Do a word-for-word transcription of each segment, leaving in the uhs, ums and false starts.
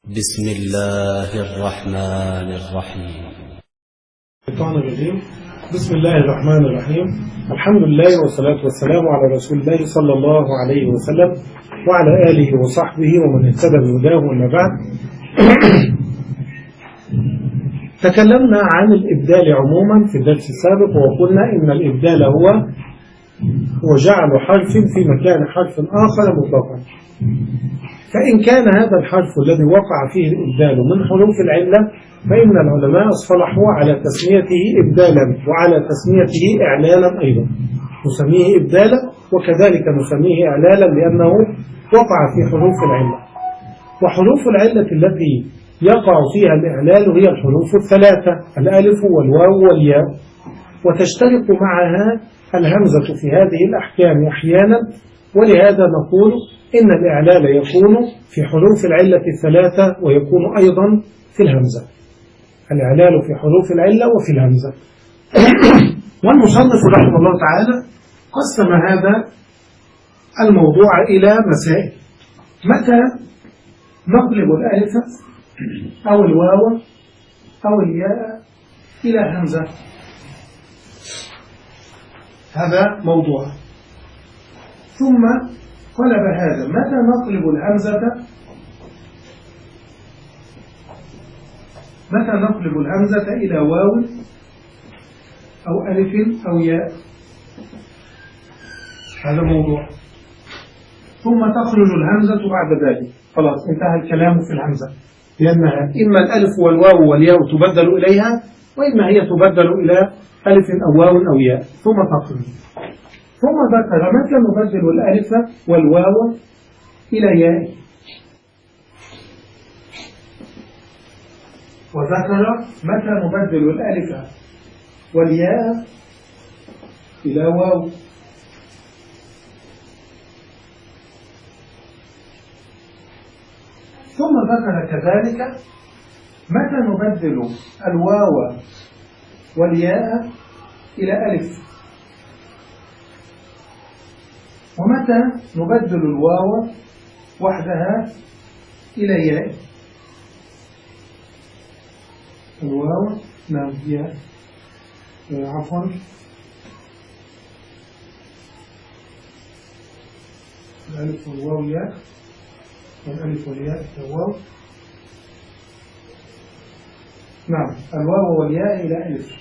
بسم الله الرحمن الرحيم. الشيطان الرجيم. بسم الله الرحمن الرحيم. الحمد لله والصلاة والسلام على رسول الله صلى الله عليه وسلم وعلى آله وصحبه ومن اهتدى بهداه. وما بعد، تكلمنا عن الإبدال عموما في الدرس السابق، وقلنا إن الإبدال هو هو جعل حرف في مكان حرف آخر مطلقا. فإن كان هذا الحرف الذي وقع فيه الإبدال من حروف العلة، فإن العلماء اصطلحوا على تسميته إبدالا وعلى تسميته إعلالا أيضا. نسميه إبدالا وكذلك نسميه إعلالا لأنه وقع في حروف العلة. وحروف العلة التي يقع فيها الإعلال هي الحروف الثلاثة: الألف والواو والياء. وتشترك معها الهمزة في هذه الأحكام أحيانا، ولهذا نقول إن الإعلال يكون في حروف العلة الثلاثة ويكون أيضا في الهمزة. الإعلال في حروف العلة وفي الهمزة. والمصنف رحمه الله تعالى قسم هذا الموضوع إلى مسائل: متى نقلب الألف أو الواو أو الياء إلى همزة؟ هذا موضوع. ثم قلب هذا: متى نقلب الهمزة متى نقلب الهمزة إلى واو أو ألف أو ياء؟ هذا موضوع. ثم تخرج الهمزة بعد ذلك. خلاص انتهى الكلام في الهمزة، لأنها إما الألف والواو والياء تبدل إليها، وإما هي تبدل إلى ألف أو واو أو ياء ثم تخرج. ثم ذكر متى نبدل الألف والواو إلى ياء، وذكر متى نبدل الألف والياء إلى واو. ثم ذكر كذلك متى نبدل الواو والياء إلى ألف، ومتى نبدل الواو وحدها إلى ياء. الواو نعم ياء عفوا الألف والواو ياء، والألف والياء الواو. نعم الواو والياء إلى ألف.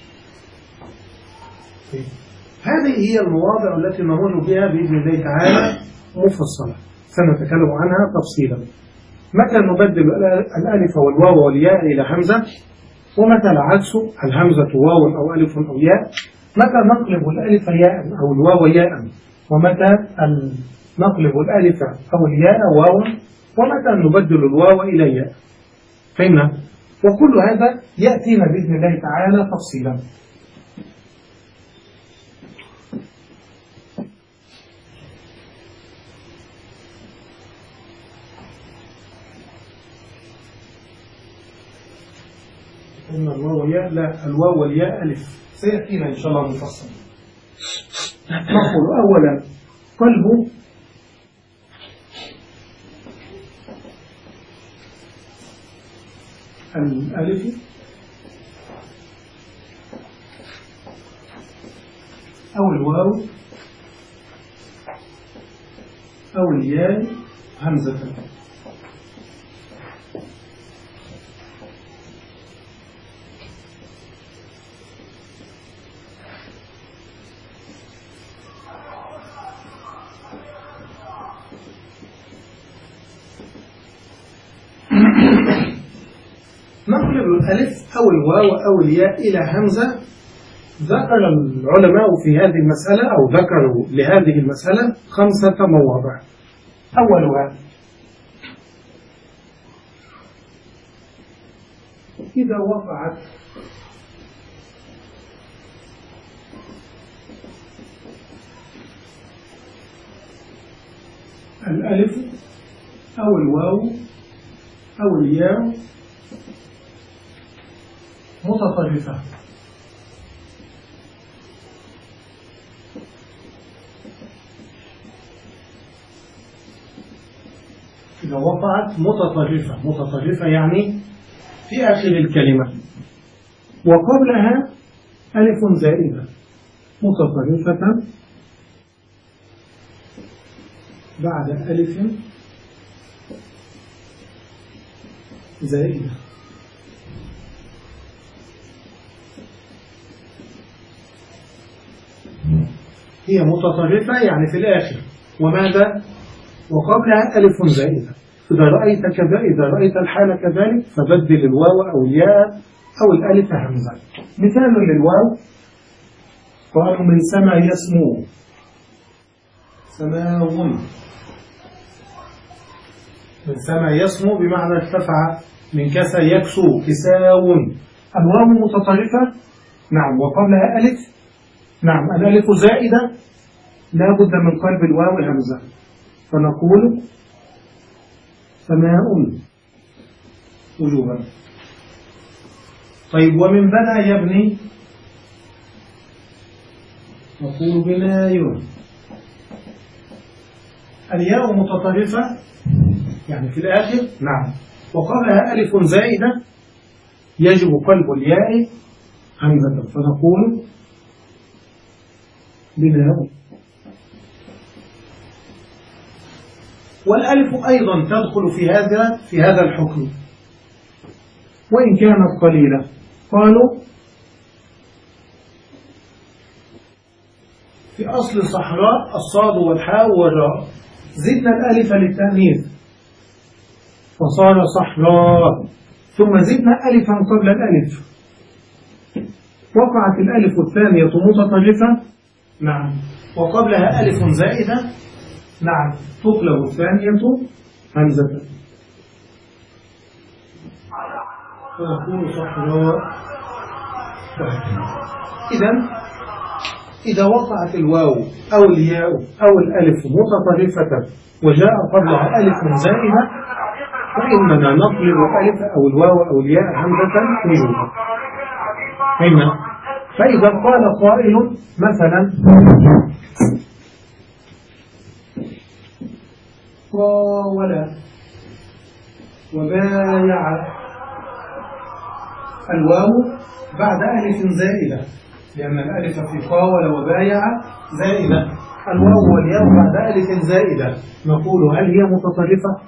هذه هي المواضع التي نمر بها بإذن الله تعالى مفصلة، سنتكلم عنها تفصيلا. متى نبدل الألف والواو والياء إلى همزة، ومتى العكس الهمزة واو أو ألف أو ياء. متى نقلب الألف ياء أو الواو ياء، ومتى نقلب الألف أو الياء واو، ومتى نبدل الواو إلى ياء. فهمنا؟ وكل هذا يأتينا بإذن الله تعالى تفصيلا. إن الواو والياء، لا الواو والياء ألف، سيأتينا إن شاء الله مفصل. نقول أولا قلب الألف أو الواو أو الياء همزة. نقلب الألف أو الواو أو الياء إلى همزة. ذكر العلماء في هذه المسألة أو ذكروا لهذه المسألة خمسة مواضع. أولها إذا وقعت الألف أو الواو أو الياء متطرفة، إذا وقعت متطرفة، متطرفة يعني في آخر الكلمة وقبلها ألف زائدة، متطرفة بعد ألف زائدة. هي متطرفة يعني في الآخر، وماذا؟ وقبلها ألف زائدة. إذا رأيت كذا، إذا رأيت الحالة كذلك فبدل الواو أو الياء أو الألف همزة. مثال للواو قالوا من سما يسمو، سماو، من سما يسمو بمعنى ارتفع، من كسى يكسو، كساو. الواو متطرفة نعم وقبلها ألف، نعم الألف زائدة لا بد من قلب الواو همزة، فنقول سماء وجوبا. طيب ومن بنى يبني نقول بناي. الياء متطرفة يعني في الآخر نعم وقبلها ألف زائدة يجب قلب الياء همزة، فنقول بناء. والألف أيضا تدخل في هذا في هذا الحكم وإن كانت قليلة. قالوا في أصل صحراء الصاد والحاء والراء زدنا الألف للتأنيث فصار صحراء، ثم زدنا ألفا قبل الألف، وقعت الألف الثانية متطرفة نعم وقبلها ألف زائدة نعم تقلب الثانية همزة، فنقول صحراء. إذن إذا وقعت الواو أو الياء أو الألف متطرفة وجاء قبلها ألف زائدة فإننا نقلب الألف أو الواو أو الياء همزة وجوبا. هنا فإذا قال قائل مثلا قاول وبايع، الواو بعد ألف زائدة لأن الألف في قاول وبايع زائدة، الواو والياء بعد ألف زائدة، نقول هل هي متطرفة؟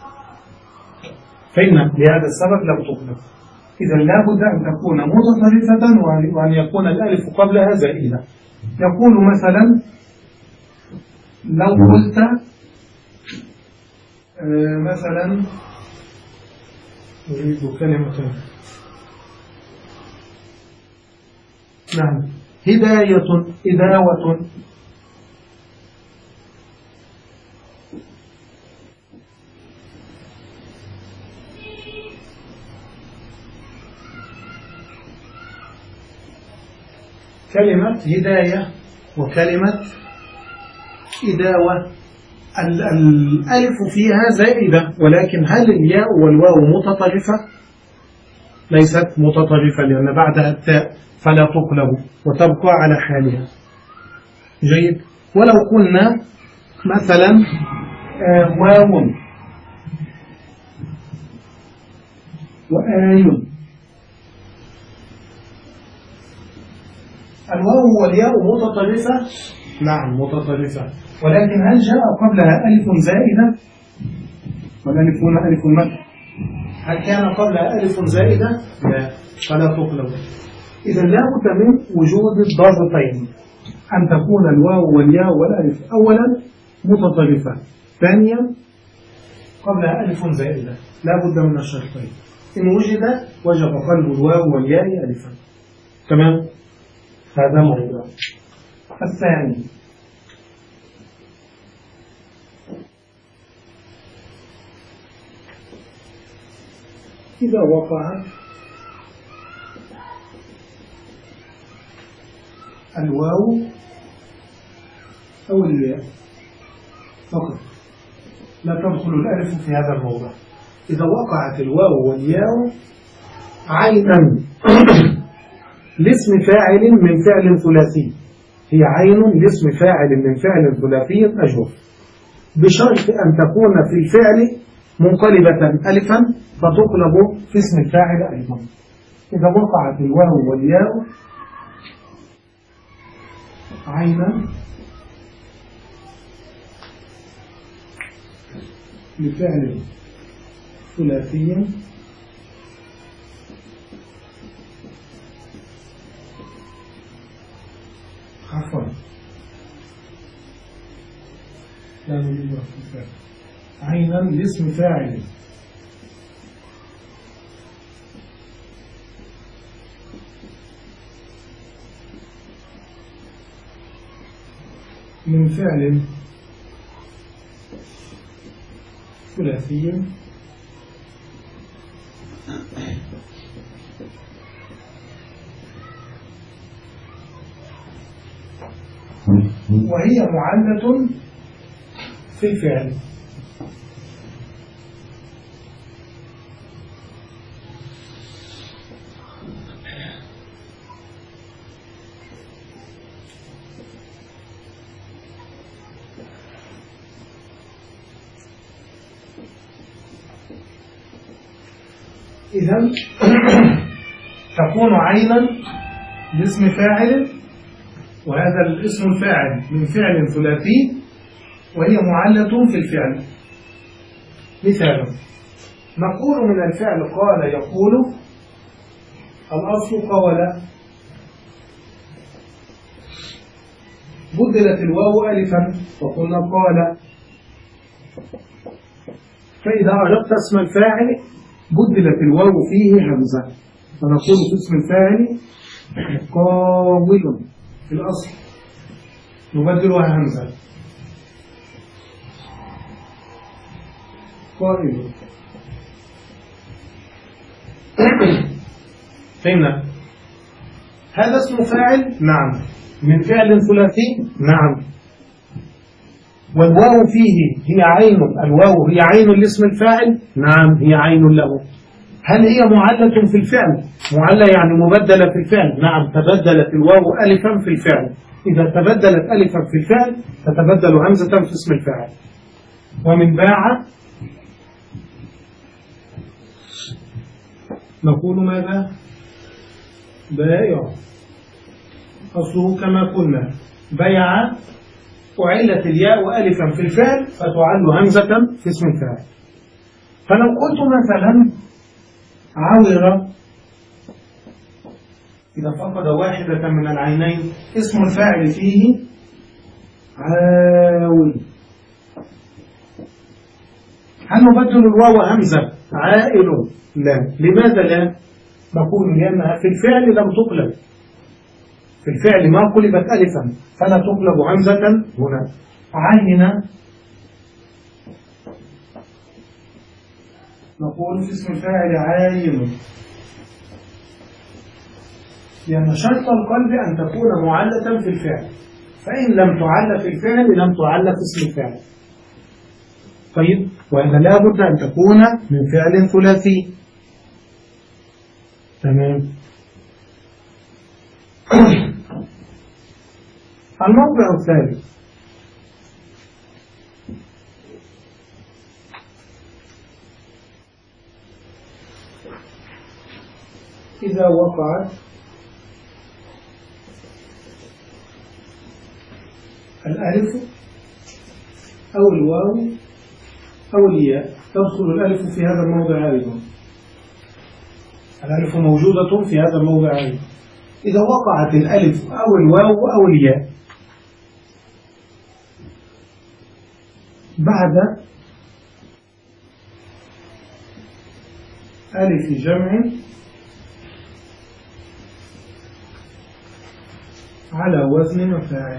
فإن لهذا السبب لم تقلب. إذا لا بد أن تكون متطرفة وأن يكون الألف قبلها زائدة. يقول مثلا لو قلت آه مثلا نريد كلمة نعم هداية، إداوة، كلمة هداية وكلمة إداوة الألف فيها زائدة، ولكن هل الياء والواو متطرفة؟ ليست متطرفة لأن بعدها التاء فلا تقلب وتبقى على حالها. جيد. ولو قلنا مثلا آه واو وآي، الواو والياء متطرفة نعم متطرفة، ولكن هل جاء قبلها ألف زائدة؟ والألف هنا ألف مد، هل كان قبلها ألف زائدة؟ لا، فلا تقلب. إذا لا بد من وجود الضابطين، أن تكون الواو والياء والألف أولا متطرفة، ثانيا قبلها ألف زائدة، لا بد من الشرطين. إن وجد وجب قلب الواو والياء ألفا. تمام؟ هذا موضوع. الثاني إذا وقع الواو أو الياء فقط، لا تدخل الألف في هذا الموضع. إذا وقعت الواو والياء عينا لاسم فاعل من فعل ثلاثي، هي عين لاسم فاعل من فعل ثلاثي أجوف، بشرط أن تكون في الفعل منقلبة ألفا فتقلب في اسم الفاعل أيضا. إذا وقعت الواو والياء عينا لفعل ثلاثي عفوا لا نريد الفعل عينا لاسم فاعل من فعل ثلاثي وهي معلة في الفعل. إذن تكون عينا لاسم فاعل، وهذا الاسم الفاعل من فعل ثلاثي وهي معلة في الفعل. مثال: نقول من الفعل قال يقول، الأصل قول، بدلت الواو ألفا وقلنا قال. فإذا أردت اسم الفاعل بدلت الواو فيه همزة، فنقول في اسم الفاعل قاول في الأصل نبدلها همزة قائل. فهمنا؟ هذا اسم فاعل نعم، من فعل ثلاثي نعم، والواو فيه هي عين، الواو هي عين لاسم الفاعل نعم هي عين له. هل هي معلة في الفعل؟ معلة يعني مبدلة في الفعل نعم، تبدلت الواو ألفا في الفعل. إذا تبدلت ألفا في الفعل تتبدل همزة في اسم الفاعل. ومن باع نقول ماذا؟ بائع، أصله كما قلنا بيع، وعلت الياء ألفا في الفعل فتعل همزة في اسم الفاعل. فلو قلت مثلا عور، إذا فقد واحدة من العينين اسم الفاعل فيه عاول، هل نبدل الواو همزة عائل؟ لا. لماذا لا؟ نقول لأنها في الفعل لم تقلب، في الفعل ما قلبت ألفا فلا تقلب همزة هنا. عين نقول في اسم الفاعل عاين، لأن شرط القلب أن تكون معلة في الفعل، فإن لم تعل في الفعل لم تعل في اسم الفاعل. طيب، وإن لا بد أن تكون من فعل ثلاثي. تمام. الموضع الثالث: إذا وقعت الألف أو الواو أو الياء، تدخل الألف في هذا الموضع أيضا، الألف موجودة في هذا الموضع أيضا. إذا وقعت الألف أو الواو أو الياء بعد ألف جمع على وزن مفاعل،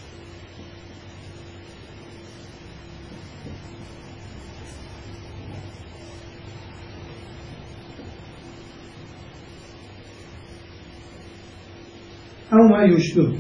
أو ما يشبه.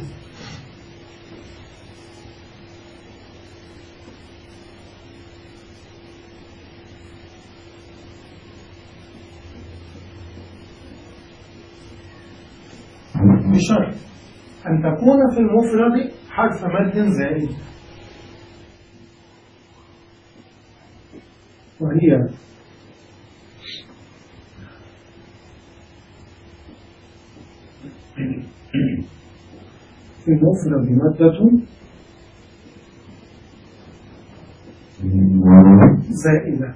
بشرط أن تكون في المفرد حرف مد زائد، وهي وهي في المفرد مادة زائدة.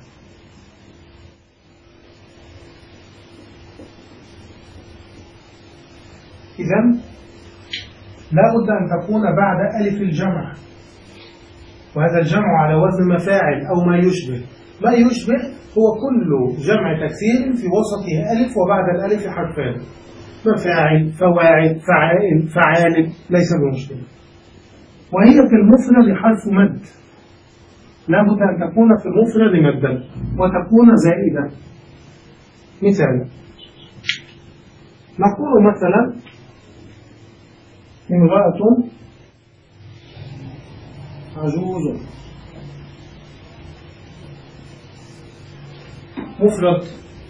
إذن لا بد أن تكون بعد ألف الجمع، وهذا الجمع على وزن مفاعل أو ما يشبه. ما يشبه هو كل جمع تكسير في وسطه ألف وبعد الألف حرفان، مفاعل، فواعل، فعائل، فعال، ليس بمشكلة. وهي في المفرد حرف مد، لا بد أن تكون في المفرد مدا وتكون زائدة. مثال، نقول مثلا امرأة عجوز. مفرد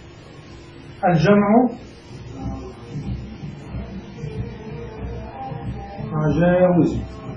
الجمع عجاوز،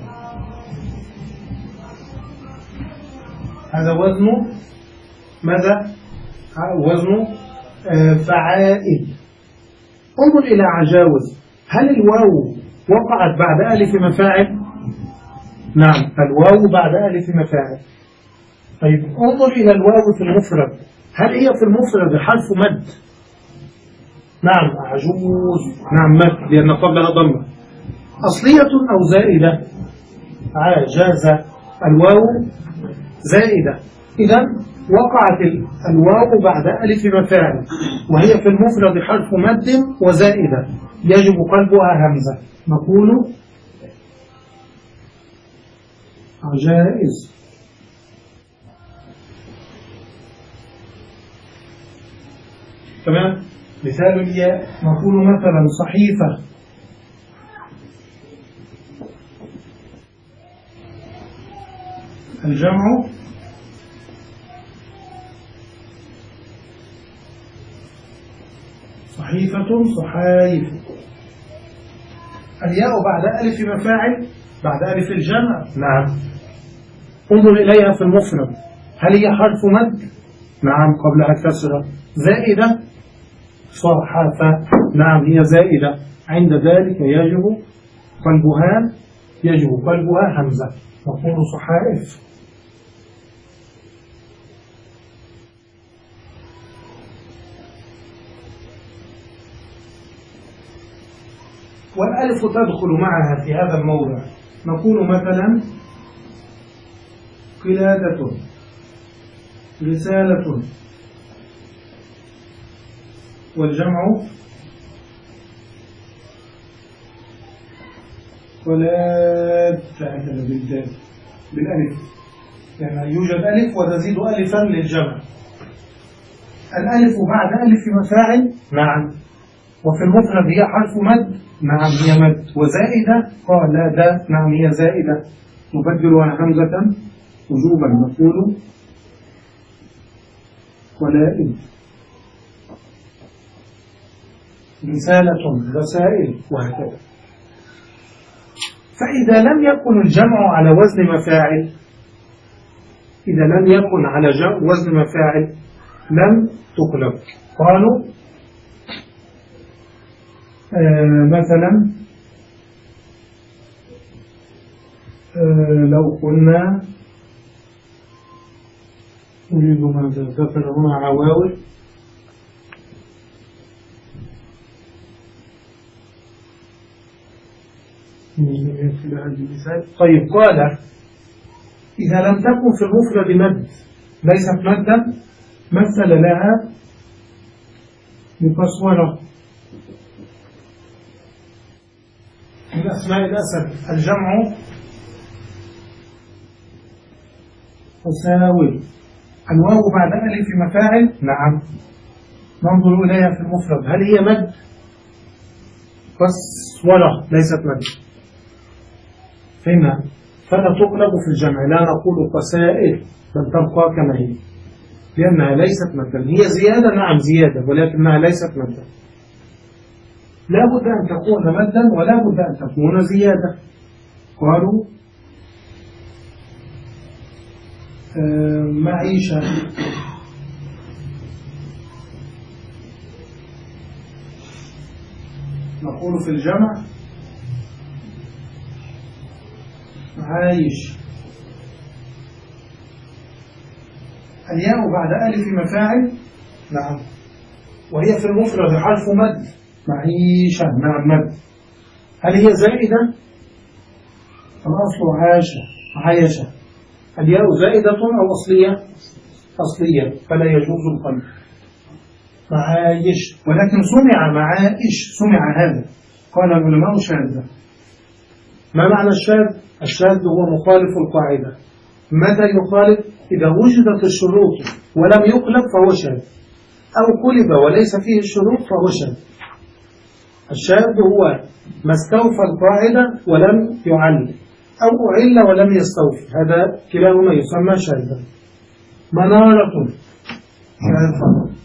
هذا وزنه ماذا؟ وزنه فعائل. انظر إلى عجاوز، هل الواو وقعت بعد ألف مفاعل؟ نعم، الواو بعد ألف مفاعل. طيب انظر إلى الواو في المفرد، هل هي في المفرد حرف مد؟ نعم، عجوز، نعم مد لأن قبلها ضمة. أصلية أو زائدة؟ عجاز، الواو زائدة. إذا وقعت الواو بعد ألف مفاعل وهي في المفرد حرف مد وزائدة، يجب قلبها همزة، نقول عجائز. تمام. مثال الياء، نقول مثلا صحيفة. الجمع صحيفة، صحايف. الياء بعد ألف مفاعل، بعد ألف الجمع. نعم، انظر إليها في المفرد، هل هي حرف مد؟ نعم، قبلها كسرة. زائدة، صحافة، نعم هي زائدة. عند ذلك يجب قلبها يجب قلبها همزة، نقول صحائف. والألف تدخل معها في هذا الموضع، نقول مثلا قلادة، رسالة. والجمع قلاد، هكذا بالدال بالألف، يعني يوجد ألف وتزيد ألفا للجمع. الألف بعد ألف مفاعل، نعم، وفي المفرد هي حرف مد، نعم هي مد. وزائدة قلادة، نعم هي زائدة، نبدلها همزة وجوبا، نقول قلائد. رسالة، رسائل، وهكذا. فإذا لم يكن الجمع على وزن مفاعل، إذا لم يكن على وزن مفاعل لم تقلب. قالوا آه مثلا آه لو قلنا نريد ماذا ذكر هنا عواول، طيب قال إذا لم تكن في المفرد مد، ليست مدا، مثل لها بقسورة. من أسماء الأسد الجمع تساوي. الواو بعد ألف مفاعل، نعم، ننظر إليها في المفرد، هل هي مد؟ قسورة، ليست مد. فهمنا؟ فلا تقلب في الجمع، لا نقول قسائر، بل تبقى كما هي، لأنها ليست مدا. هي زيادة، نعم زيادة، ولكنها ليست مدا. لا بد أن تكون مدا ولا بد أن تكون زيادة. قالوا آه معيشة، نقول في الجمع عايش. الياء بعد ألف مفاعل، نعم، وهي في المفرد حرف مد، معيشة، نعم مد. هل هي زائدة؟ الأصل عاشة، عايشة. الياء زائدة أو أصلية؟ أصلية، فلا يجوز القلب. معايش، ولكن سمع معائش، سمع هذا، قال العلماء شاذ. ما معنى الشاذ؟ الشاذ هو مخالف القاعدة. متى يخالف؟ إذا وجدت الشروط ولم يقلب فهو شاذ، أو قلب وليس فيه الشروط فهو شاذ. الشاذ هو ما استوفى القاعدة ولم يعل، أو أعل ولم يستوفي، هذا كلاهما يسمى شاذا. منارة شاذة.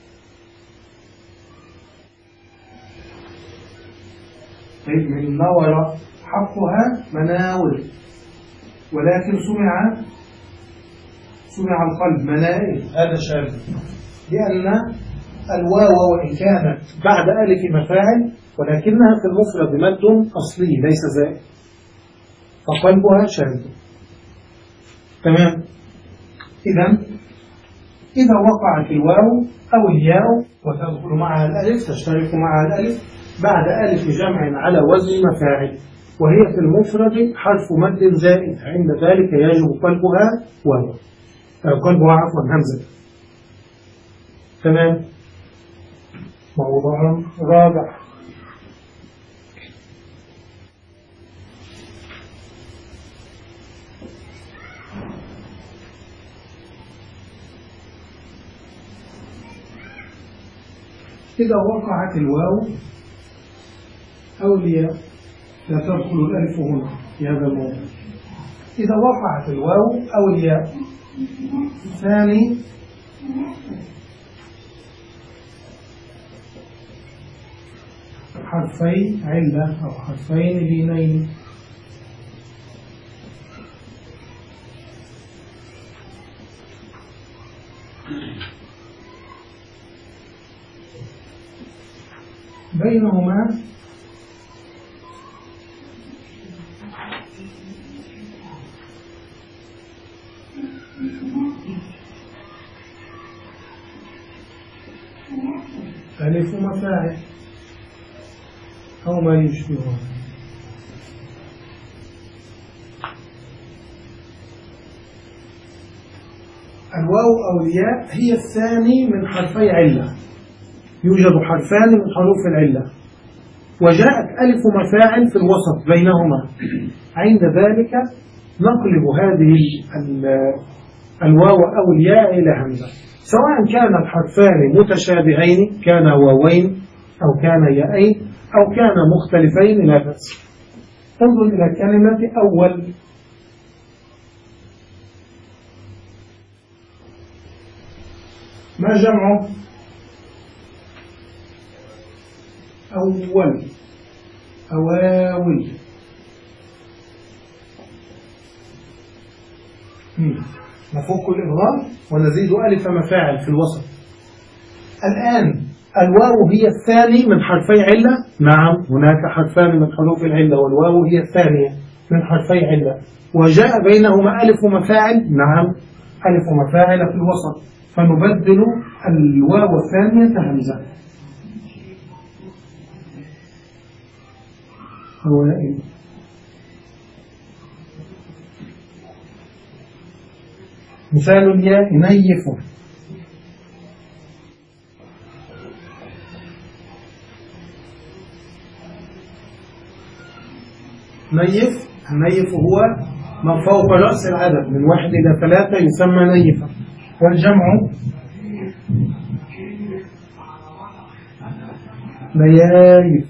طيب، من نور حقها مناور، ولكن سمع سمع القلب منائل، هذا شاذ، لأن الواو وإن كانت بعد ألف مفاعل ولكنها في المفرد مد أصلي ليس زائد، فقلبها شاذ. تمام. إذا إذا وقعت الواو أو الياء وتدخل معها الألف، تشترك معها الألف بعد ألف جمع على وزن مفاعل، وهي في المفرد حرف مد زائد، عند ذلك يجب قلبها واو، قلبها عفوا همزة. تمام. موضوع رابع، إذا وقعت الواو أو الياء، لا تدخل الألف هنا في هذا الموضوع. إذا وقعت الواو أو الياء ثاني حرفي علة أو حرفين لينين، بينهما ألف مفاعل أو ما يشبهها. الواو أو الياء هي الثاني من حرفي علة، يوجد حرفان من حروف العلة، وجاءت ألف مفاعل في الوسط بينهما، عند ذلك نقلب هذه الواو أو الياء إلى همزة، سواء كان الحرفان متشابهين، كان واوين أو كان ياءين أو كان مختلفين، لا بأس. انظر إلى كلمة أول، ما جمعه؟ أول، أواول. نفك الإضغام ونزيد ألف مفاعل في الوسط. الآن الواو هي الثاني من حرفي علة، نعم هناك حرفان من حروف العلة والواو هي الثانية من حرفي علة، وجاء بينهما ألف مفاعل، نعم ألف مفاعل في الوسط، فنبدل الواو الثانية همزة. أوائل. مثال الياء نيف، نيف. النيف هو ما فوق رأس العدد من واحد إلى ثلاثة يسمى نيفا، والجمع نيايف.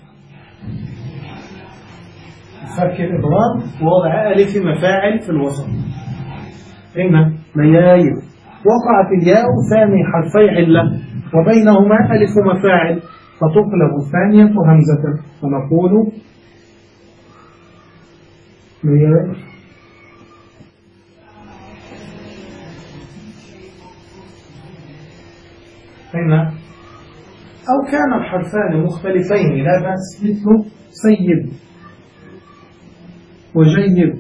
فك الإضراب ووضع ألف مفاعل في الوسط. هنا نيايف. وقعت الياء ثاني حرفي علة وبينهما ألف مفاعل، فتقلب الثانية همزة، فنقول نيايف. هنا أو كان الحرفان مختلفين لا بأس، مثل سيد وجيد.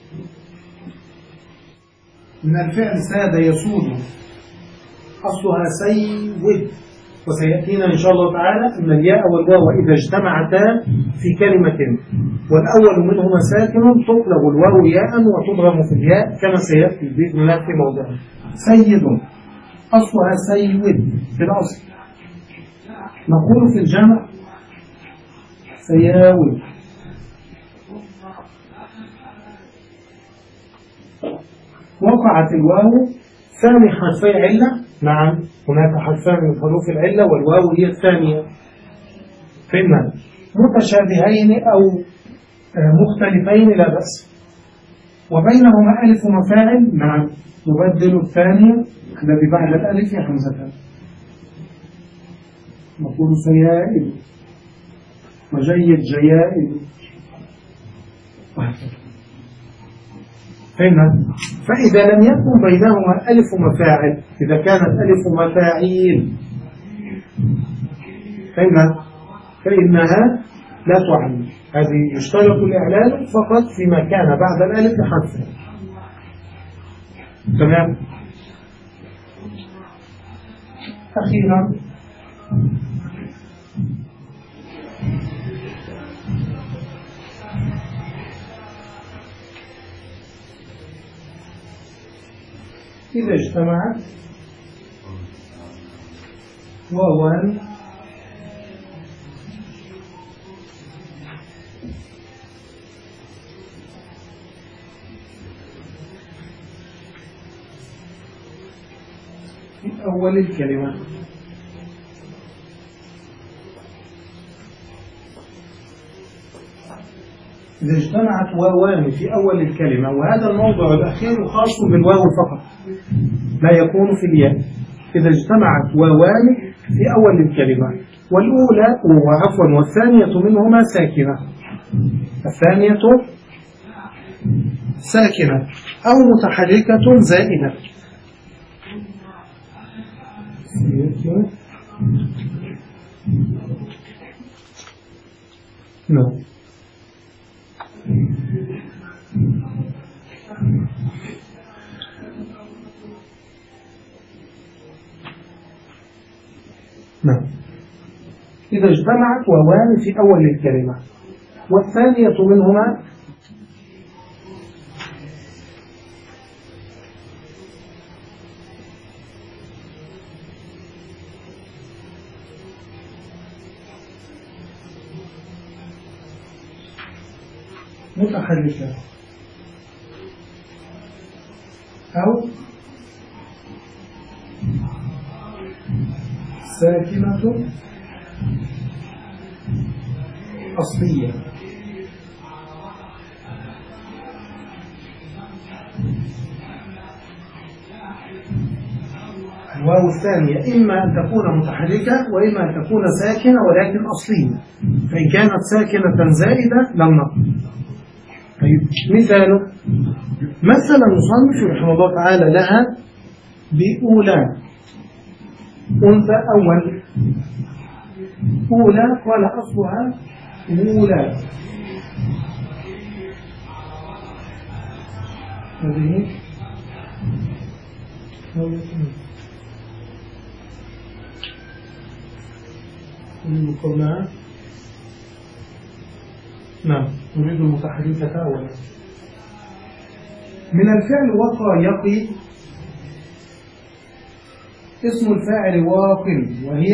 من الفعل ساد يسود، أصلها سيود، وسيأتينا إن شاء الله تعالى أن الياء والواو إذا اجتمعتا في كلمة والأول منهما ساكن تقلب الواو ياء وتضرم في الياء كما سيأتي بإذن الله في موضعه. سيد أصلها سيود في الأصل. نقول في الجمع سياود. وقعت الواو ثاني حرفي علة. نعم، هناك حرفان من حروف العلة والواو هي الثانية. فإما متشابهين أو مختلفين لا بأس، وبينهما ألف مفاعل. نعم، نبدل الثانية الذي بعد الألف حمزة. نقول سيائل وجيد جيائل. فهمنا؟ فإذا لم يكن بينهما ألف مفاعل، إذا كانت ألف مفاعيل، فهمنا؟ فإنها لا تعلم. هذه يشترط الإعلان فقط فيما كان بعد الألف حرفا. تمام؟ أخيرا إذا اجتمعت واوان في أول الكلمة إذا اجتمعت واوان في أول الكلمة، وهذا الموضع الأخير خاص بالواو فقط لا يكون في الياء. إذا اجتمعت واوان في أول الكلمة والأولى وعفوا والثانية منهما ساكنة، الثانية ساكنة أو متحركة زائدة. نعم. نعم. إذا اجتمعت واوان في أول الكلمة والثانية منهما متحركة أو ساكنة أصلية. الواو الثانية إما أن تكون متحركة وإما أن تكون ساكنة ولكن أصلية، فإن كانت ساكنة زائدة لم نقل. طيب مثاله مثل المصنف رحمه الله تعالى لها بأولى، أنثى أول. أولى قال أصلها أولى، هذه المقامات. نعم، نريد المتحركة أولا. من الفعل وقى يقي، اسم الفاعل واق وهي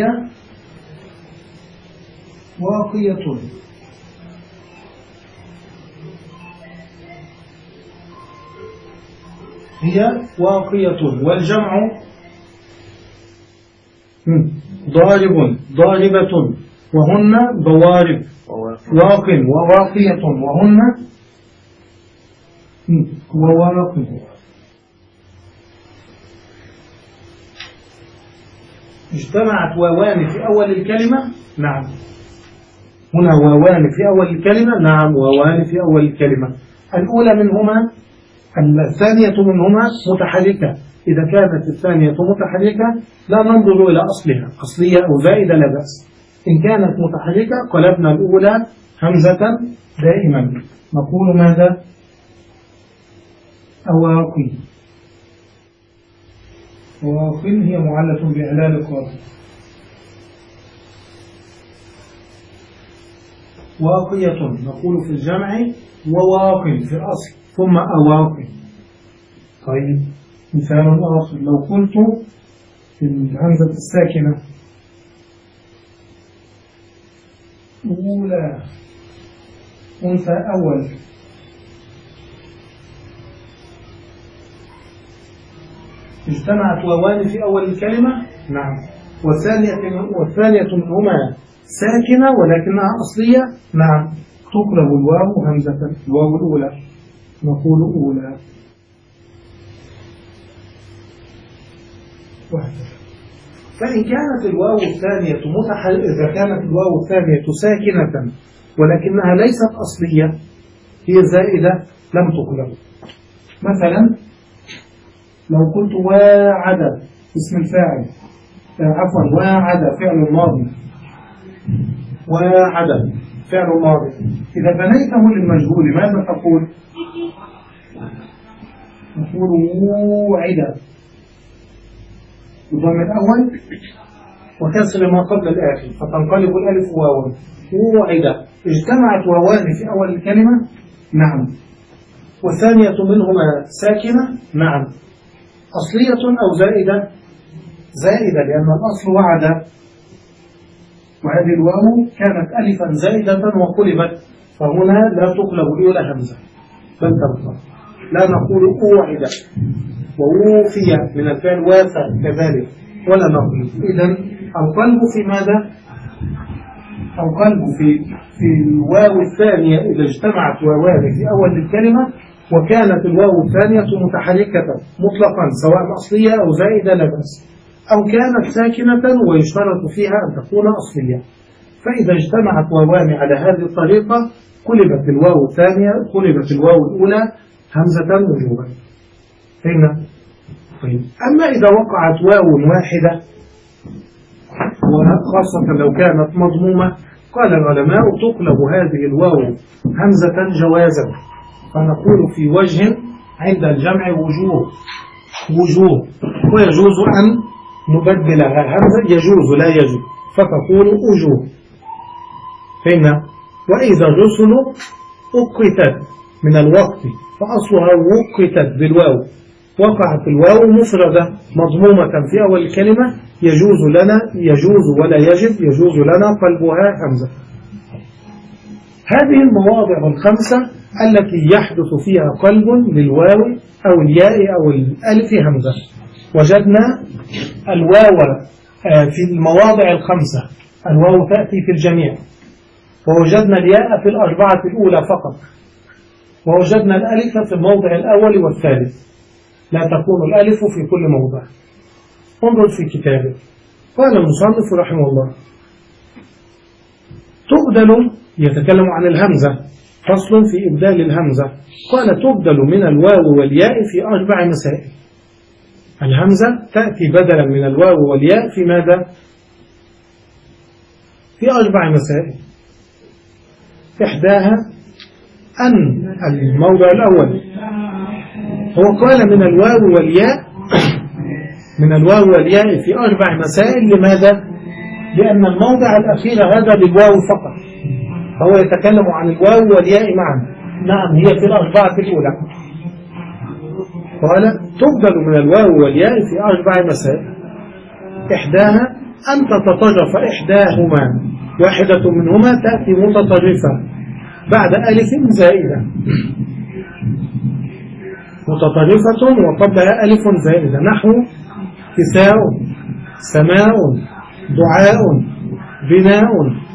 واقية. هي واقية. والجمع ضارب ضاربة وهن ضوارب. واق وواقية وهن وواق. اجتمعت واوان في أول الكلمة. نعم، هنا واوان في أول الكلمة. نعم، واوان في أول الكلمة. الأولى منهما الثانية منهما متحركة إذا كانت الثانية متحركة لا ننظر إلى أصلها أصلية أو زائدة لا بأس. إن كانت متحركة قلبنا الأولى همزة دائما. نقول ماذا؟ أواقي. أواقي هي معلة بإعلال القاطع. واقية نقول في الجمع وواقي في الأصل ثم أواقي. طيب مثال آخر لو قلت في الهمزة الساكنة أولى أنثى أول اجتمعت واوان في أول الكلمة نعم والثانية والثانية منهما ساكنة ولكنها أصلية نعم تقلب الواو همزة الواو الأولى نقول أولى. فإن كانت الواو الثانية متحركة إذا كانت الواو الثانية ساكنة ولكنها ليست أصلية هي زائدة لم تقلب. مثلا لو قلت واعد اسم الفاعل عفوا واعد فعل الماضي واعد فعل الماضي إذا بنيته للمجهول ماذا تقول؟ نقول وعد الضم الأول وكسر ما قبل الآخر فتنقلب الألف واو. وعد اجتمعت واوان في أول الكلمة نعم والثانية منهما ساكنة نعم أصلية أو زائدة؟ زائدة لأن الأصل وعد وهذه الواو كانت ألفا زائدة وقلبت فهنا لا تقلب الأولى همزة بل تبقى. لا نقول أوعد ووفي من الفعل وافى كذلك ولا نقول. إذن القلب في ماذا؟ القلب في في الواو الثانية إذا اجتمعت واوان في أول الكلمة وكانت الواو الثانية متحركة مطلقا سواء أصلية أو زائدة لا بأس أو كانت ساكنة ويشترط فيها أن تكون أصلية. فإذا اجتمعت واوان على هذه الطريقة قلبت الواو الثانية قلبت الواو الأولى همزة وجوبا. هنا طيب. أما إذا وقعت واو واحدة وخاصة لو كانت مضمومة قال العلماء تقلب هذه الواو همزة جوازا فنقول في وجه عند الجمع وجوه وجوه ويجوز أن نبدلها همزة يجوز لا يجوز فتقول وجوه. هنا وإذا الرسل أقتت من الوقت فأصلها وقتت بالواو وقعت الواو مفردة مضمومة في أول الكلمة يجوز لنا يجوز ولا يجب يجوز لنا قلبها همزة. هذه المواضع الخمسة التي يحدث فيها قلب للواو أو الياء أو الألف همزة. وجدنا الواو في المواضع الخمسة الواو تأتي في الجميع ووجدنا الياء في الأربعة الأولى فقط ووجدنا الألف في الموضع الأول والثالث لا تكون الألف في كل موضع. انظر في كتابه قال المصنف رحمه الله تبدل يتكلم عن الهمزة فصل في إبدال الهمزة قال تبدل من الواو والياء في أربع مسائل. الهمزة تأتي بدلا من الواو والياء في ماذا؟ في أربع مسائل. إحداها أن الموضع الأول هو قال من الواو والياء من الواو والياء في أربع مسائل. لماذا؟ لأن الموضع الأخير هذا للواو فقط فهو يتكلم عن الواو والياء معا. نعم هي في الأربعة الأولى. قال تبدل من الواو والياء في أربع مسائل. إحداها أن تتطرف إحداهما واحدة منهما تأتي متطرفة بعد ألف زائدة متطرفة وقبلها ألف زائدة نحو كساء سماء دعاء بناء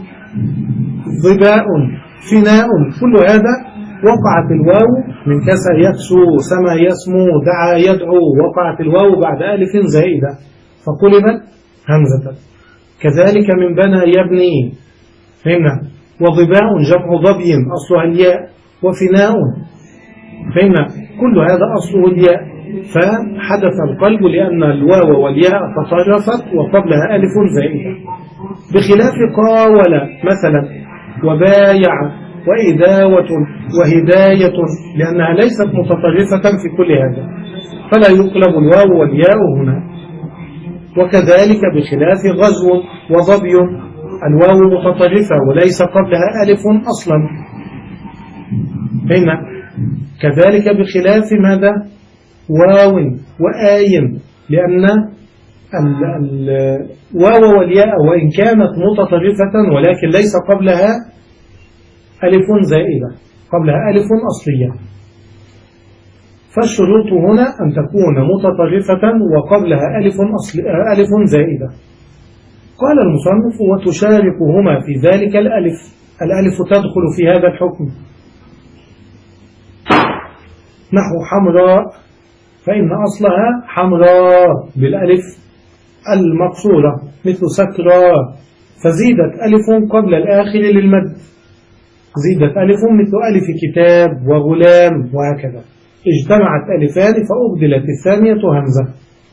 ضباء فناء كل هذا وقعت الواو من كسى يكسو سما يسمو دعا يدعو وقعت الواو بعد ألف زائدة فقلبت همزة. كذلك من بنى يبني فهمنا. وضباء جمع ضبي أصلها الياء وفناء فهمنا كل هذا أصله الياء فحدث القلب لأن الواو والياء تطرفت وقبلها ألف زائدة، بخلاف قاول مثلا وبايع وإداوة وهداية لأنها ليست متطرفة في كل هذا، فلا يقلب الواو والياء هنا. وكذلك بخلاف غزو وظبي، الواو متطرفة وليس قبلها ألف أصلا هنا. كذلك بخلاف ماذا؟ واو وآي، لأن الواو والياء وإن كانت متطرفة ولكن ليس قبلها ألف زائدة، قبلها ألف أصلية. فالشروط هنا أن تكون متطرفة وقبلها ألف, أصل ألف زائدة. قال المصنف وتشاركهما في ذلك الألف، الألف تدخل في هذا الحكم، نحو حمراء فإن أصلها حمراء بالألف المقصورة، مثل سكرى فزيدت ألف قبل الآخر للمد، زيدت ألف مثل ألف كتاب وغلام وهكذا، اجتمعت ألفان فأبدلت الثانية همزة.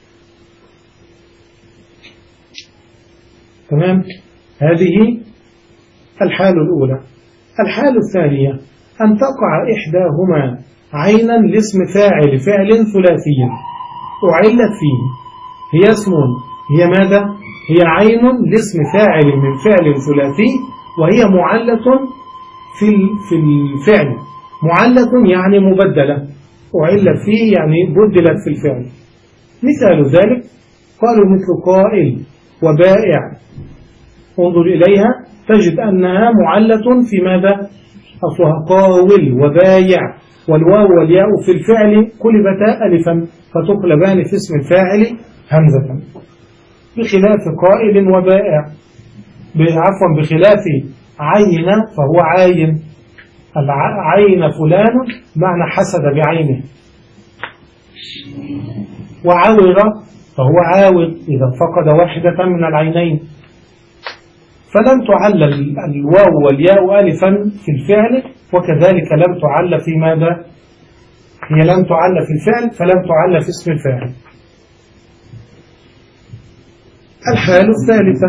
تمام؟ هذه الحال الأولى. الحال الثانية أن تقع إحداهما عينا لاسم فاعل فعل ثلاثي أعلت فيه، هي اسم، هي ماذا؟ هي عين لاسم فاعل من فعل ثلاثي وهي معلة في في الفعل، معلة يعني مبدلة، أعلت فيه يعني بدلت في الفعل. مثال ذلك قالوا مثل قائل وبائع، انظر إليها تجد أنها معلة في ماذا؟ أصلها قاول وبايع، والواو والياء في الفعل قلبتا ألفا فتقلبان في اسم الفاعل همزة، بخلاف قائل وبائع، عفوا بخلاف عين فهو عاين، عين فلان معنى حسد بعينه، وعور فهو عاور إذا فقد واحدة من العينين. فلم تعل الواو والياء ألفا في الفعل، وكذلك لم تعل في ماذا؟ هي لم تعل في الفعل فلم تعل في اسم الفاعل. الحال الثالثة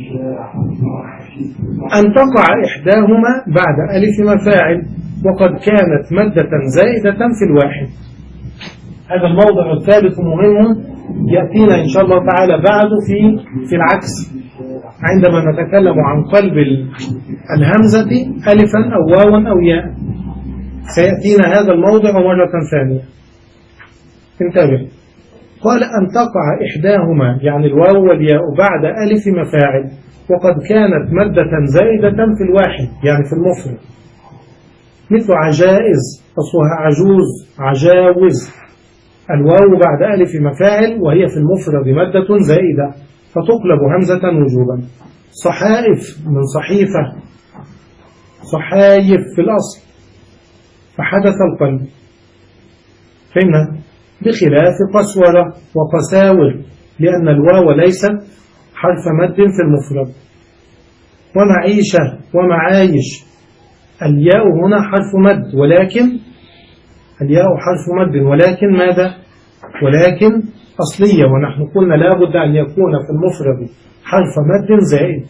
أن تقع إحداهما بعد ألف مفاعل وقد كانت مادة زائدة في الواحد. هذا الموضع الثالث مهم يأتينا إن شاء الله تعالى بعد في في العكس، عندما نتكلم عن قلب الهمزة ألفا أو واوا أو ياء، سيأتينا هذا الموضع مرة ثانية. انتبه، قال أن تقع إحداهما يعني الواو والياء بعد ألف مفاعل وقد كانت مادة زائدة في الواحد يعني في المفرد، مثل عجائز أصلها عجوز عجاوز، الواو بعد ألف مفاعل وهي في المفرد مادة زائدة فتقلب همزة وجوبا. صحائف من صحيفة، صحايف في الأصل، فحدث القلب، فهمنا؟ بخلاف قسورة وقساور لأن الواو ليست حرف مد في المفرد. ومعيشة ومعايش، الياء هنا حرف مد ولكن الياء حرف مد ولكن ماذا؟ ولكن أصلية، ونحن قلنا لا بد أن يكون في المفرد حرف مد زائد.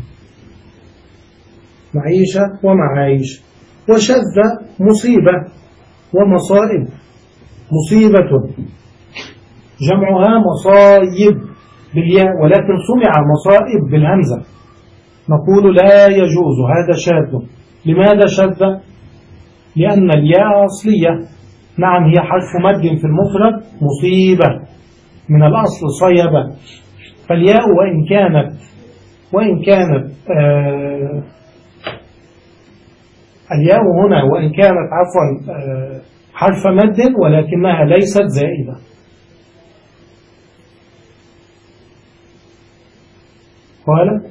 معيشة ومعايش. وشذ مصيبة ومصائب، مصيبة جمعها مصايب بالياء ولكن سمع مصائب بالهمزة، نقول لا يجوز، هذا شاذ. لماذا شذ؟ لأن الياء أصلية، نعم هي حرف مد في المفرد مصيبة من الأصل صيبة، فالياء وإن كانت وإن كانت آه الياء هنا وإن كانت عفوا آه حرف مد ولكنها ليست زائدة. قال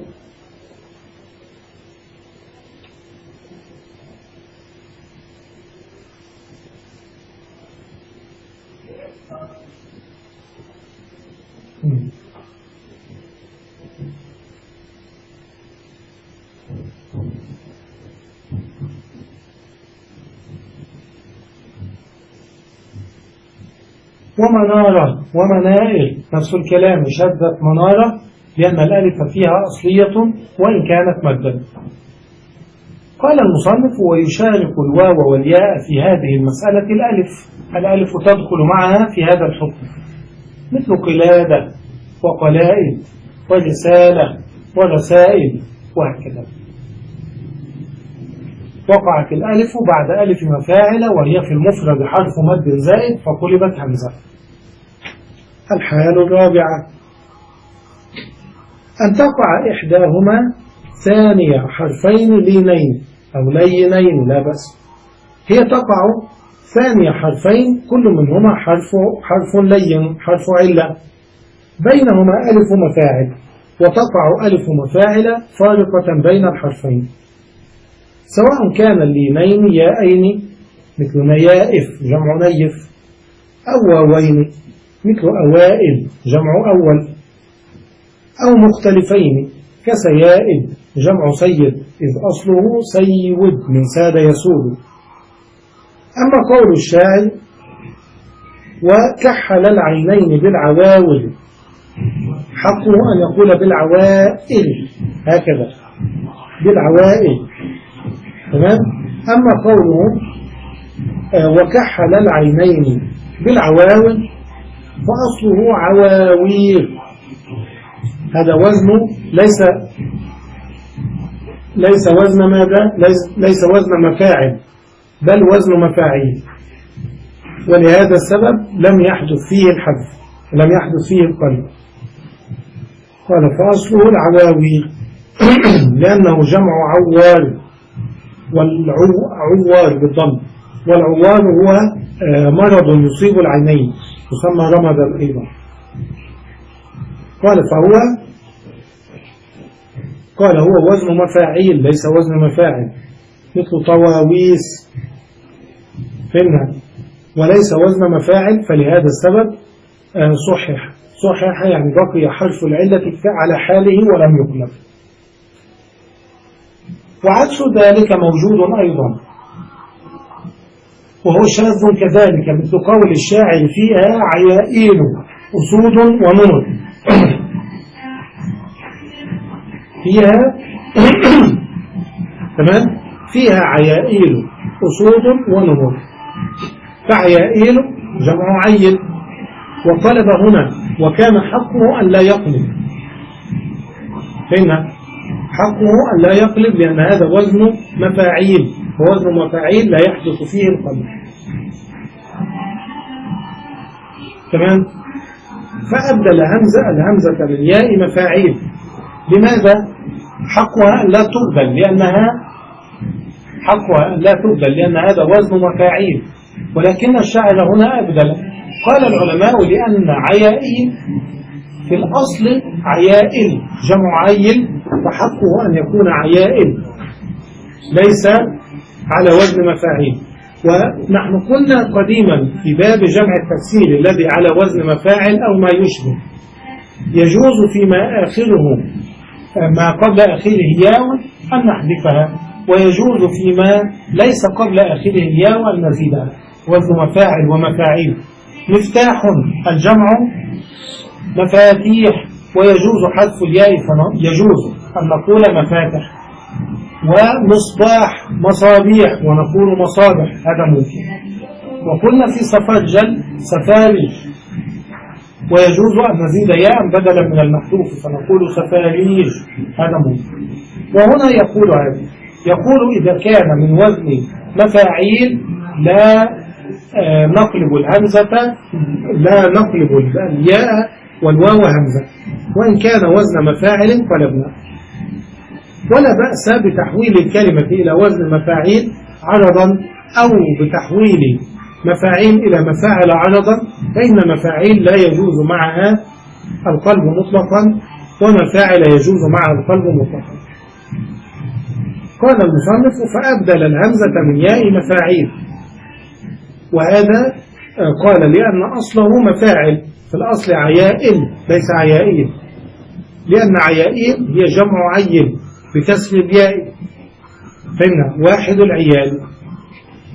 ومنارة ومنائر نفس الكلام، شدت منارة لأن الألف فيها أصلية وإن كانت مدا. قال المصنف: ويشارك الواو والياء في هذه المسألة الألف، الألف تدخل معها في هذا الحكم، مثل قلادة وقلائد ورسالة ورسائل وهكذا. وقعت الألف بعد ألف مفاعل وهي في المفرد حرف مد زائد فقلبت همزة. الحال الرابعة أن تقع إحداهما ثانية حرفين لينين أو لينين لا بأس. هي تقع ثانية حرفين كل منهما حرف حرف لين حرف علة بينهما ألف مفاعل، وتقع ألف مفاعل فارقة بين الحرفين، سواء كان اللينين يائين مثل نيائف جمع نيف، أو واوين مثل أوائل جمع أول، أو مختلفين كسيائد جمع سيد إذ أصله سيود من ساد يسود. أما قول الشاعر: وكحل العينين بالعواول، حقه أن يقول بالعوائل هكذا بالعوائل، تمام. أما قوله آه وكحل العينين بالعواول فأصله عواوير، هذا وزنه ليس ليس وزن ماذا ليس, ليس وزن مفاعل بل وزن مفاعيل، ولهذا السبب لم يحدث فيه الحذف، لم يحدث فيه القلب. قال فأصله العواوير لأنه جمع عوار، والعوار بالضم، والعوار هو مرض يصيب العينين يسمى رمدا أيضا. قال فهو قال هو وزن مفاعيل ليس وزن مفاعل، مثل طواويس فهمنا، وليس وزن مفاعل، فلهذا السبب صحح صحح يعني بقي حرف العلة على حاله ولم يقلب. وعكس ذلك موجود أيضا وهو شاذ كذلك، مثل قول الشاعر: فيها عيائين أسود ونمر. فيها تمام فيها عيائين أسود ونمر، فعيائين جمع عيل، وقلب هنا وكان حقه أن لا يقلب، فإن حقه أن لا يقلب لأن هذا وزن مفاعيل، ووزن مفاعيل لا يحدث فيه القلب، تمام. فأبدل همزة الهمزة بالياء مفاعيل. لماذا؟ حقها أن لا تقبل لأنها حقها أن لا تقبل لأن هذا وزن مفاعيل، ولكن الشاعر هنا أبدل. قال العلماء: لأن عيائل في الأصل عيائل جمع عيل، فحقه أن يكون عيائل ليس على وزن مفاعيل. ونحن قلنا قديما في باب جمع التكسير الذي على وزن مفاعل أو ما يشبه يجوز فيما آخره ما قبل آخره ياء أن نحذفها، ويجوز فيما ليس قبل آخره ياء أن نزيدها، وزن مفاعل ومفاعيل. مفتاح الجمع مفاتيح، ويجوز حذف الياء، يجوز أن نقول مفاتح. ومصباح مصابيح ونقول مصابح، هذا ممكن. وقلنا في سفرجل سفارج، ويجوز أن نزيد ياء بدلا من المحذوف فنقول سفاريج، هذا ممكن. وهنا يقول هذا يقول إذا كان من وزن مفاعيل لا آه نقلب الهمزة لا نقلب الياء والواو همزة، وإن كان وزن مفاعل قلبنا. ولا بأس بتحويل الكلمة إلى وزن مفاعيل عرضا أو بتحويل مفاعيل إلى مفاعل عرضا، فإن مفاعيل لا يجوز معها القلب مطلقا، ومفاعل يجوز معها القلب مطلقا. قال المصنف: فأبدل الهمزة من ياء مفاعيل. وهذا قال لأن أصله مفاعل، في الأصل عيائل ليس عيائيل، لأن عيائيل هي جمع عيل بكسر الياء، فإن واحد العيال.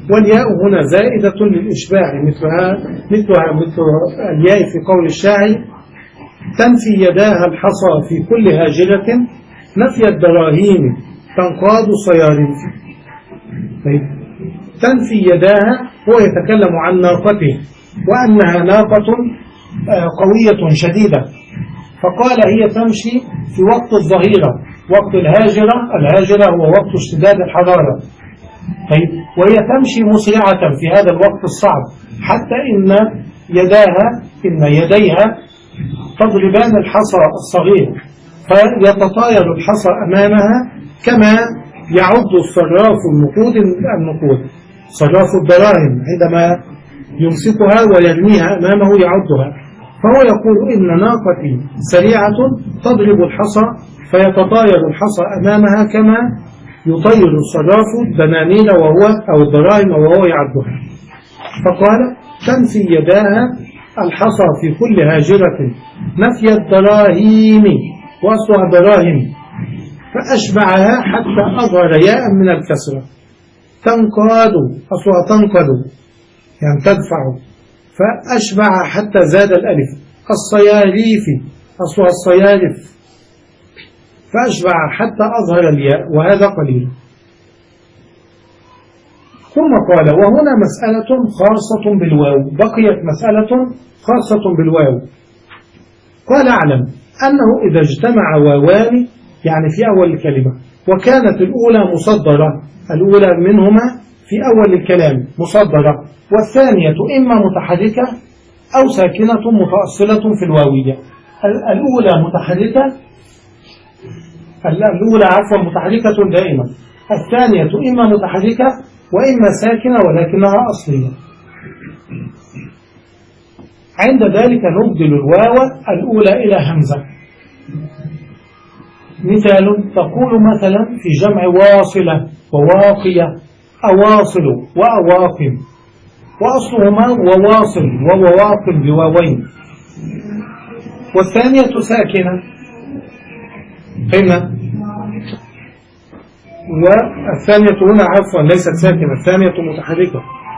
والياء هنا زائدة للإشباع مثلها مثلها مثل الياء في قول الشاعر: تنفي يداها الحصى في كل هاجرة نفي الدراهيم تنقاد صيارف. طيب، تنفي يداها هو يتكلم عن ناقته وأنها ناقة قوية شديدة، فقال هي تمشي في وقت الظهيرة، وقت الهاجرة. الهاجرة هو وقت اشتداد الحرارة. طيب، وهي تمشي مسرعة في هذا الوقت الصعب، حتى إن يداها إن يديها تضربان الحصى الصغير فيتطاير الحصى أمامها، كما يعد الصراف النقود النقود صراف الدراهم عندما يمسكها ويرميها أمامه يعدها. فهو يقول إن ناقتي سريعة تضرب الحصى فيتطاير الحصى أمامها كما يطير الصراف الدنانير وهو أو الدراهم وهو يعدها. فقال: تنفي يداها الحصى في كل هاجرة نفي الدراهيم، وأصلها دراهم، فأشبعها حتى أظهر ياء من الكسرة. تنقاد، أصلها تنقد يعني تدفع، فأشبع حتى زاد الألف. الصياريف، أصلها الصيارف، فأشبع حتى أظهر الياء، وهذا قليل. ثم قال: وهنا مسألة خاصة بالواو، بقيت مسألة خاصة بالواو. قال: أعلم أنه إذا اجتمع واوان يعني في أول الكلمة وكانت الأولى مصدرة، الأولى منهما في أول الكلام مصدرة، والثانية إما متحركة أو ساكنة متأصلة في الواوية. الأولى متحركة الأولى عفوا متحركة دائما، الثانية إما متحركة وإما ساكنة ولكنها أصلية. عند ذلك نبدل الواو الأولى إلى همزة. مثال: تقول مثلا في جمع واصلة وواقية أواصل وأواقم، وأصلهما وواصل وواقم بواوين، والثانية ساكنة هنا، والثانية هنا عفوا ليست ساكنة، الثانية متحركة،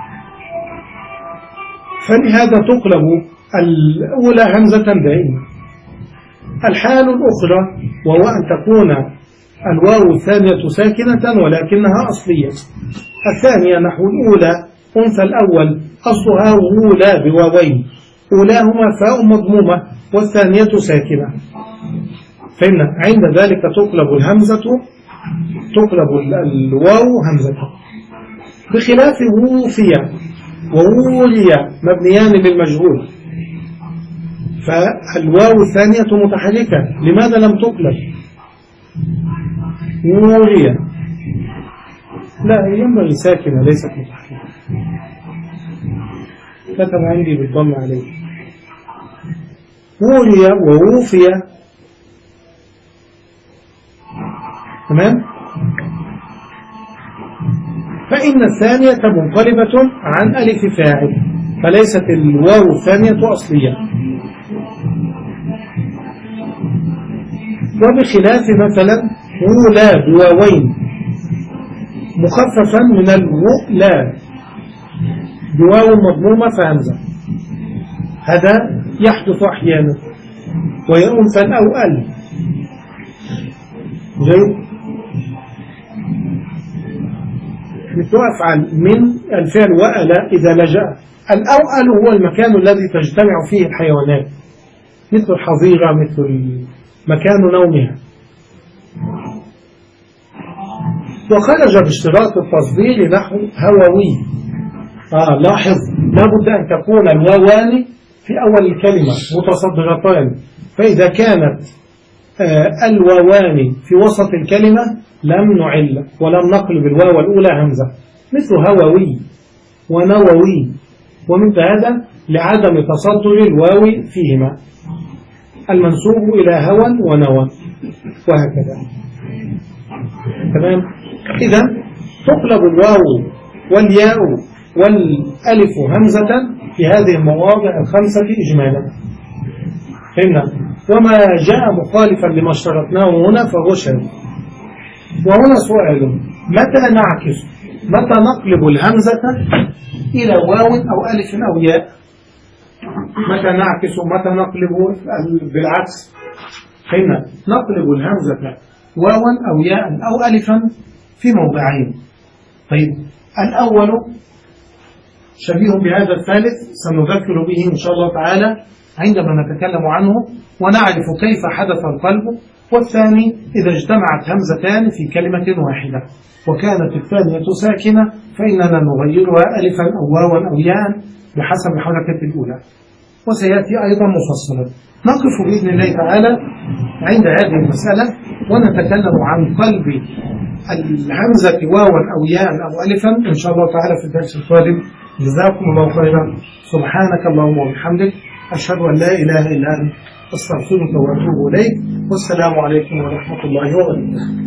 فلهذا تقلب الأولى همزة دائما. الحال الأخرى وهو أن تكون الواو الثانية ساكنة ولكنها أصلية. الثانية نحو الأولى أنثى الأول أصلها أولى بواوين، أولاهما فاء مضمومة والثانية ساكنة، فإن عند ذلك تقلب الهمزة تقلب الواو همزة، بخلاف ووفية وولي مبنيان للمجهول، فالواو الثانية متحركة، لماذا لم تقلب؟ وولي لا، ينبغي ساكنة ليست متحركة، كتب عندي بالضم عليه. وولي ووفية، تمام؟ فإن الثانية منقلبة عن ألف فاعل، فليست الواو الثانية أصلية. وبخلاف مثلا أولى بواوين مخففا من الوؤلى بواو مضمومة فهمزة، هذا يحدث أحيانا، وهي أنثى أو أل. جيد، مثل أفعل من الفعل وأل إذا لجأ. الأوأل هو المكان الذي تجتمع فيه الحيوانات، مثل الحظيرة، مثل مكان نومها. وخرج باشتراط التصدير نحو هووي. آه لاحظ، لابد أن تكون الواوان في أول الكلمة متصدرتان، فإذا كانت آه الواوان في وسط الكلمة لم نعل ولم نقلب الواو الأولى همزة، مثل هووي ونووي، ومثل هذا لعدم تصدر الواو فيهما، المنسوب إلى هوى ونوى، وهكذا. تمام؟ إذا تقلب الواو والياء والألف همزة في هذه المواضع الخمسة إجمالا. فهمنا؟ وما جاء مخالفا لما اشترطناه هنا فهو شاذ. وهنا سؤال: متى نعكس متى نقلب الهمزة إلى واو أو ألف أو ياء؟ متى نعكس ومتى نقلب بالعكس؟ حين نقلب الهمزة واوا أو ياء أو ألفا في موضعين. طيب الأول شبيه بهذا الثالث سنذكر به إن شاء الله تعالى عندما نتكلم عنه ونعرف كيف حدث القلب. والثاني إذا اجتمعت همزتان في كلمة واحدة وكانت الثانية ساكنة فإننا نغيرها ألفا أو واوا أو ياء بحسب الحركة الأولى، وسيأتي أيضا مفصلا. نقف بإذن الله تعالى عند هذه المسألة ونتكلم عن قلب الهمزة واوا أو ياء أو ألفا إن شاء الله تعالى في الدرس القادم. جزاكم الله خيرا. سبحانك اللهم وبحمدك أشهد أن لا إله إلا أنت أستغفرك وأتوب إليك. والسلام عليكم ورحمة الله وبركاته.